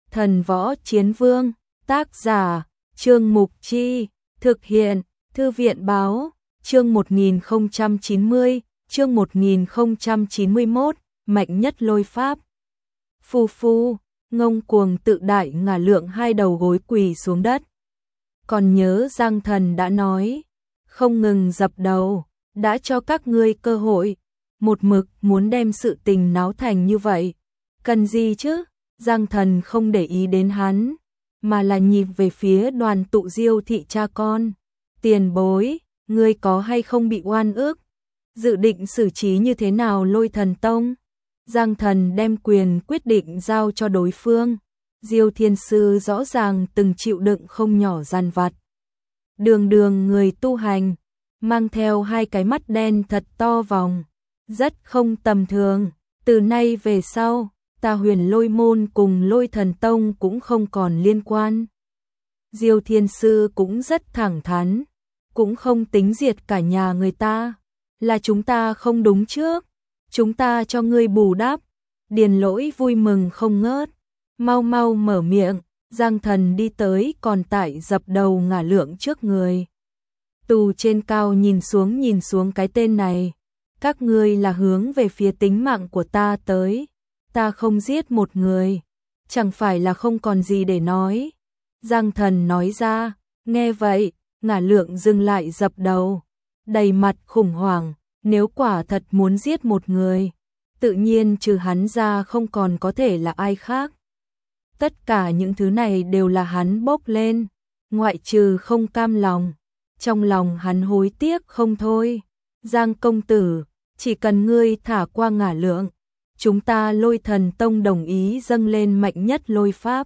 Thần Võ Chiến Vương, tác giả, Trương Mục Chi, thực hiện, Thư viện Báo, chương 1090, chương 1091, mạnh nhất lôi pháp. Phu phu, ngông cuồng tự đại ngả lượng hai đầu gối quỳ xuống đất. Còn nhớ Giang Thần đã nói, không ngừng dập đầu, đã cho các ngươi cơ hội, một mực muốn đem sự tình náo thành như vậy. Cần gì chứ? Giang Thần không để ý đến hắn, mà là nhìn về phía Đoàn Tụ Diêu thị cha con. Tiền bối, ngươi có hay không bị oan ức? Dự định xử trí như thế nào Lôi Thần Tông? Giang Thần đem quyền quyết định giao cho đối phương. Diêu Thiên Sư rõ ràng từng chịu đựng không nhỏ gian vặt. Đường đường người tu hành, mang theo hai cái mắt đen thật to vòng, rất không tầm thường. Từ nay về sau, ta Huyền Lôi Môn cùng Lôi Thần Tông cũng không còn liên quan. Diêu Thiên Sư cũng rất thẳng thắn, cũng không tính diệt cả nhà người ta, là chúng ta không đúng trước, chúng ta cho ngươi bù đắp. Điền Lỗi vui mừng không ngớt, mau mau mở miệng. Giang Thần đi tới còn tại dập đầu ngả lượng trước người. Tù trên cao nhìn xuống cái tên này, các ngươi là hướng về phía tính mạng của ta tới, ta không giết một người, chẳng phải là không còn gì để nói. Giang Thần nói ra, nghe vậy, ngả lượng dừng lại dập đầu, đầy mặt khủng hoảng, nếu quả thật muốn giết một người, tự nhiên trừ hắn ra không còn có thể là ai khác. Tất cả những thứ này đều là hắn bốc lên, ngoại trừ không cam lòng, trong lòng hắn hối tiếc không thôi. Giang công tử, chỉ cần ngươi thả qua ngả lượng, chúng ta Lôi Thần Tông đồng ý dâng lên mạnh nhất lôi pháp.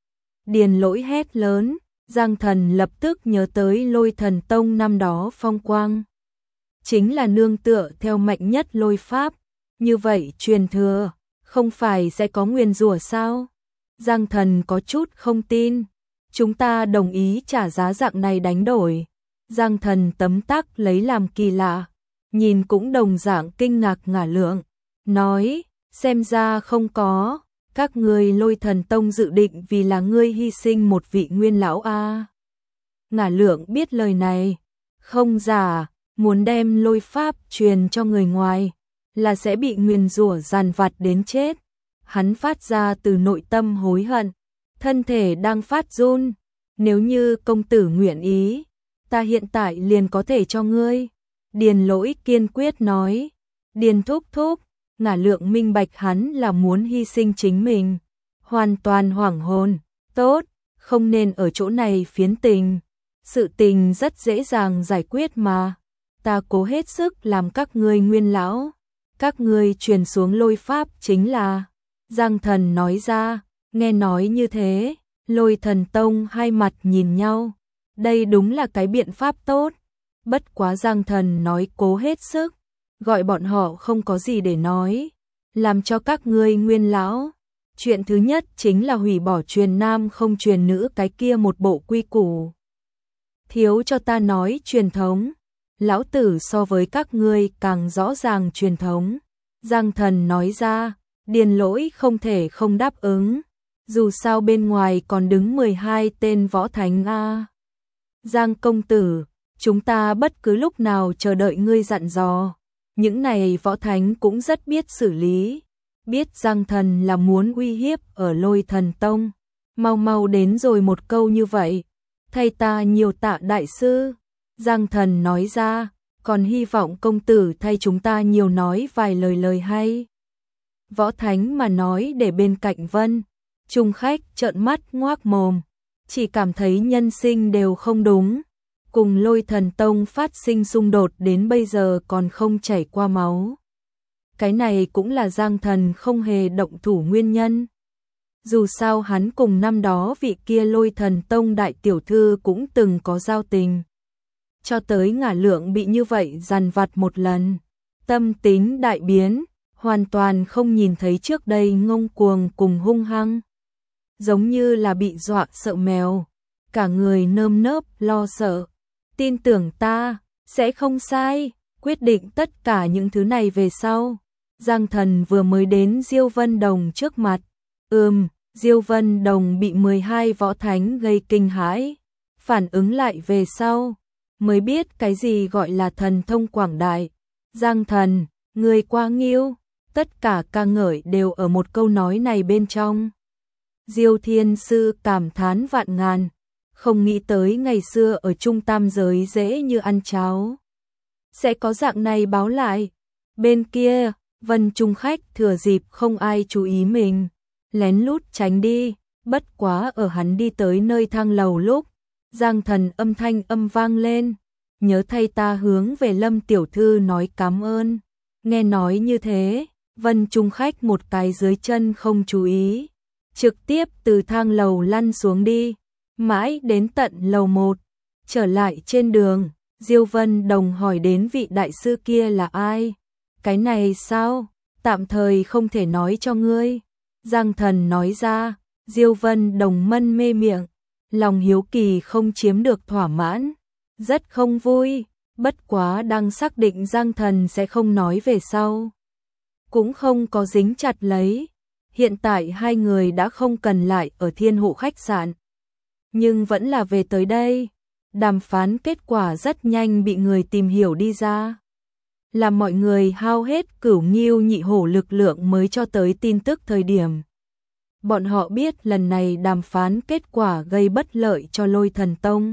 Điền Lỗi hét lớn, Giang Thần lập tức nhớ tới Lôi Thần Tông năm đó phong quang. Chính là nương tựa theo mạnh nhất lôi pháp, như vậy truyền thừa, không phải sẽ có nguyền rủa sao? Giang Thần có chút không tin, chúng ta đồng ý trả giá dạng này đánh đổi. Giang Thần tấm tắc lấy làm kỳ lạ, nhìn cũng đồng dạng kinh ngạc ngả lượng, nói, xem ra không có, các ngươi Lôi Thần Tông dự định vì là ngươi hy sinh một vị nguyên lão a. Ngả lượng biết lời này, không giả, muốn đem lôi pháp truyền cho người ngoài, là sẽ bị nguyền rủa giàn vặt đến chết. Hắn phát ra từ nội tâm hối hận, thân thể đang phát run. Nếu như công tử nguyện ý, ta hiện tại liền có thể cho ngươi. Điền Lỗi kiên quyết nói. Điền thúc thúc, ngả lượng minh bạch hắn là muốn hy sinh chính mình, hoàn toàn hoảng hồn. Tốt, không nên ở chỗ này phiến tình, sự tình rất dễ dàng giải quyết mà. Ta cố hết sức làm các ngươi nguyên lão, các ngươi truyền xuống lôi pháp chính là. Giang Thần nói ra, nghe nói như thế, Lôi Thần Tông hai mặt nhìn nhau, đây đúng là cái biện pháp tốt. Bất quá Giang Thần nói cố hết sức, gọi bọn họ không có gì để nói, làm cho các ngươi nguyên lão. Chuyện thứ nhất chính là hủy bỏ truyền nam không truyền nữ cái kia một bộ quy củ. Thiếu cho ta nói truyền thống, lão tử so với các ngươi càng rõ ràng truyền thống. Giang Thần nói ra, Điền Lỗi không thể không đáp ứng, dù sao bên ngoài còn đứng 12 tên võ thánh a. Giang công tử, chúng ta bất cứ lúc nào chờ đợi ngươi dặn dò. Những này võ thánh cũng rất biết xử lý, biết Giang Thần là muốn uy hiếp ở Lôi Thần Tông, mau mau đến rồi một câu như vậy, thay ta nhiều tạ đại sư. Giang Thần nói ra, còn hy vọng công tử thay chúng ta nhiều nói vài lời hay. Võ thánh mà nói để bên cạnh Vân Trung khách trợn mắt ngoác mồm, chỉ cảm thấy nhân sinh đều không đúng, cùng Lôi Thần Tông phát sinh xung đột đến bây giờ còn không chảy qua máu. Cái này cũng là Giang Thần không hề động thủ nguyên nhân. Dù sao hắn cùng năm đó vị kia Lôi Thần Tông đại tiểu thư cũng từng có giao tình. Cho tới ngả lượng bị như vậy dằn vặt một lần, tâm tính đại biến, hoàn toàn không nhìn thấy trước đây ngông cuồng cùng hung hăng. Giống như là bị dọa sợ mèo, cả người nơm nớp lo sợ. Tin tưởng ta, sẽ không sai, quyết định tất cả những thứ này về sau. Giang Thần vừa mới đến Diêu Vân Đồng trước mặt. Diêu Vân Đồng bị 12 võ thánh gây kinh hãi, phản ứng lại về sau, mới biết cái gì gọi là thần thông quảng đại. Giang thần, người quá nghiêu, tất cả ca ngợi đều ở một câu nói này bên trong. Diêu Thiên Sư cảm thán vạn ngàn, không nghĩ tới ngày xưa ở Trung Tam giới dễ như ăn cháo. Sẽ có dạng này báo lại. Bên kia, Vân Trung khách thừa dịp không ai chú ý mình, lén lút tránh đi, bất quá ở hắn đi tới nơi thang lầu lúc, Giang thần âm thanh vang lên, nhớ thay ta hướng về Lâm tiểu thư nói cảm ơn. Nghe nói như thế, Vân Trung khách một cái dưới chân không chú ý, trực tiếp từ thang lầu lăn xuống đi, mãi đến tận lầu 1, trở lại trên đường, Diêu Vân Đồng hỏi đến vị đại sư kia là ai. Cái này sao, tạm thời không thể nói cho ngươi. Giang thần nói ra, Diêu Vân Đồng mân mê miệng, lòng hiếu kỳ không chiếm được thỏa mãn, rất không vui, bất quá đang xác định Giang thần sẽ không nói về sau. Cũng không có dính chặt lấy, hiện tại hai người đã không cần lại ở Thiên Hộ khách sạn. Nhưng vẫn là về tới đây, đàm phán kết quả rất nhanh bị người tìm hiểu đi ra. Làm mọi người hao hết Cửu Ngưu Nhị Hổ lực lượng mới cho tới tin tức thời điểm. Bọn họ biết lần này đàm phán kết quả gây bất lợi cho Lôi Thần Tông.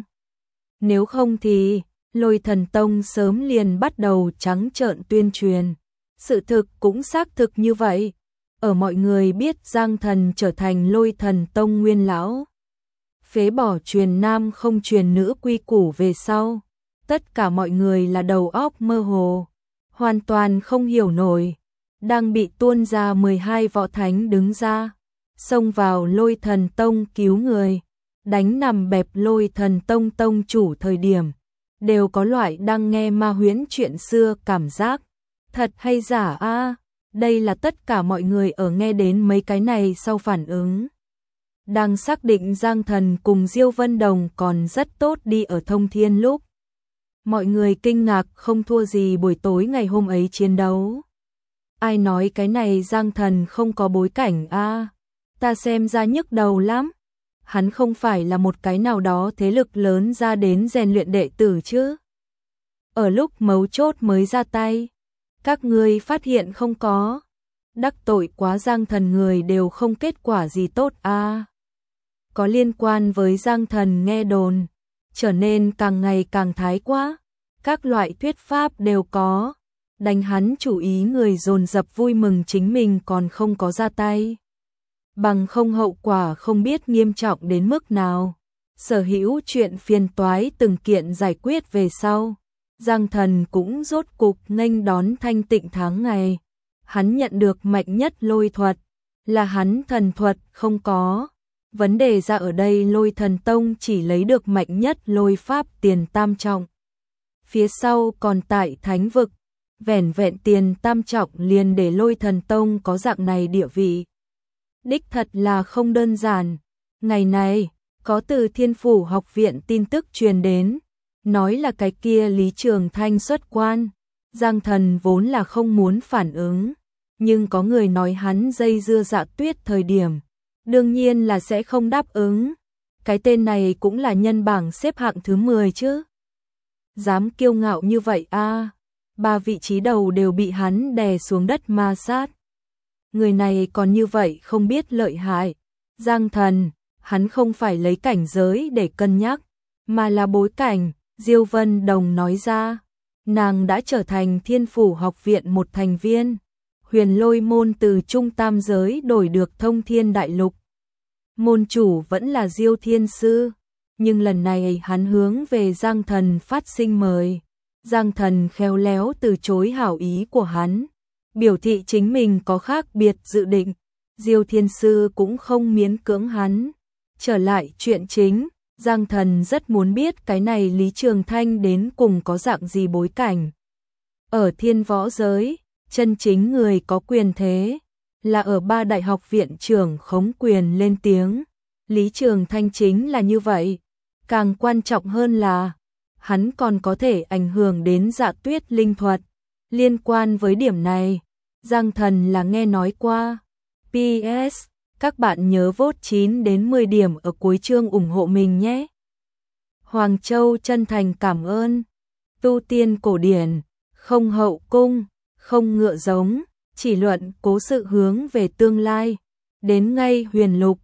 Nếu không thì, Lôi Thần Tông sớm liền bắt đầu trắng trợn tuyên truyền. Sự thực cũng xác thực như vậy. Ở mọi người biết Giang Thần trở thành Lôi Thần Tông nguyên lão, phế bỏ truyền nam không truyền nữ quy củ về sau, tất cả mọi người là đầu óc mơ hồ, hoàn toàn không hiểu nổi. Đang bị tuôn ra 12 võ thánh đứng ra, xông vào Lôi Thần Tông cứu người, đánh nằm bẹp Lôi Thần Tông tông chủ thời điểm, đều có loại đang nghe ma huyễn chuyện xưa cảm giác. Thật hay giả a? Đây là tất cả mọi người ở nghe đến mấy cái này sau phản ứng. Đang xác định Giang Thần cùng Diêu Vân Đồng còn rất tốt đi ở Thông Thiên lúc. Mọi người kinh ngạc không thua gì buổi tối ngày hôm ấy chiến đấu. Ai nói cái này Giang Thần không có bối cảnh a? Ta xem ra nhức đầu lắm. Hắn không phải là một cái nào đó thế lực lớn ra đến rèn luyện đệ tử chứ? Ở lúc mấu chốt mới ra tay, các ngươi phát hiện không có? Đắc tội quá Giang Thần người đều không kết quả gì tốt a. Có liên quan với Giang Thần nghe đồn, trở nên càng ngày càng thái quá, các loại thuyết pháp đều có, đánh hắn chủ ý người dồn dập vui mừng chính mình còn không có ra tay. Bằng không hậu quả không biết nghiêm trọng đến mức nào. Sở hữu chuyện phiền toái từng kiện giải quyết về sau, Giang Thần cũng rốt cục nghênh đón thanh tịnh tháng ngày. Hắn nhận được mạnh nhất lôi thuật, là hắn thần thuật không có. Vấn đề ra ở đây Lôi Thần Tông chỉ lấy được mạnh nhất lôi pháp tiền tam trọng. Phía sau còn tại thánh vực, vẻn vẹn tiền tam trọng liền để Lôi Thần Tông có dạng này địa vị. Đích thật là không đơn giản. Ngày này, có từ Thiên Phủ học viện tin tức truyền đến, nói là cái kia Lý Trường Thanh xuất quan. Giang Thần vốn là không muốn phản ứng, nhưng có người nói hắn dây dưa Dạ Tuyết thời điểm, đương nhiên là sẽ không đáp ứng. Cái tên này cũng là nhân bảng xếp hạng thứ 10 chứ. Dám kiêu ngạo như vậy a? 3 vị trí đầu đều bị hắn đè xuống đất ma sát. Người này còn như vậy không biết lợi hại. Giang Thần, hắn không phải lấy cảnh giới để cân nhắc, mà là bối cảnh. Diêu Vân Đồng nói ra, nàng đã trở thành Thiên Phủ học viện một thành viên. Huyền Lôi môn từ Trung Tam giới đổi được Thông Thiên Đại Lục. Môn chủ vẫn là Diêu Thiên Sư, nhưng lần này hắn hướng về Giang Thần phát sinh mời. Giang Thần khéo léo từ chối hảo ý của hắn, biểu thị chính mình có khác biệt dự định. Diêu Thiên Sư cũng không miễn cưỡng hắn. Trở lại chuyện chính, Giang Thần rất muốn biết cái này Lý Trường Thanh đến cùng có dạng gì bối cảnh. Ở thiên võ giới, chân chính người có quyền thế là ở 3 đại học viện trưởng khống quyền lên tiếng. Lý Trường Thanh chính là như vậy. Càng quan trọng hơn là hắn còn có thể ảnh hưởng đến Dạ Tuyết linh thuật. Liên quan với điểm này, Giang Thần là nghe nói qua. PS, Các bạn nhớ vote 9 đến 10 điểm ở cuối chương ủng hộ mình nhé. Hoàng Châu chân thành cảm ơn. Tu tiên cổ điển, không hậu cung, không ngựa giống, chỉ luận cố sự hướng về tương lai. Đến ngay huyền lục,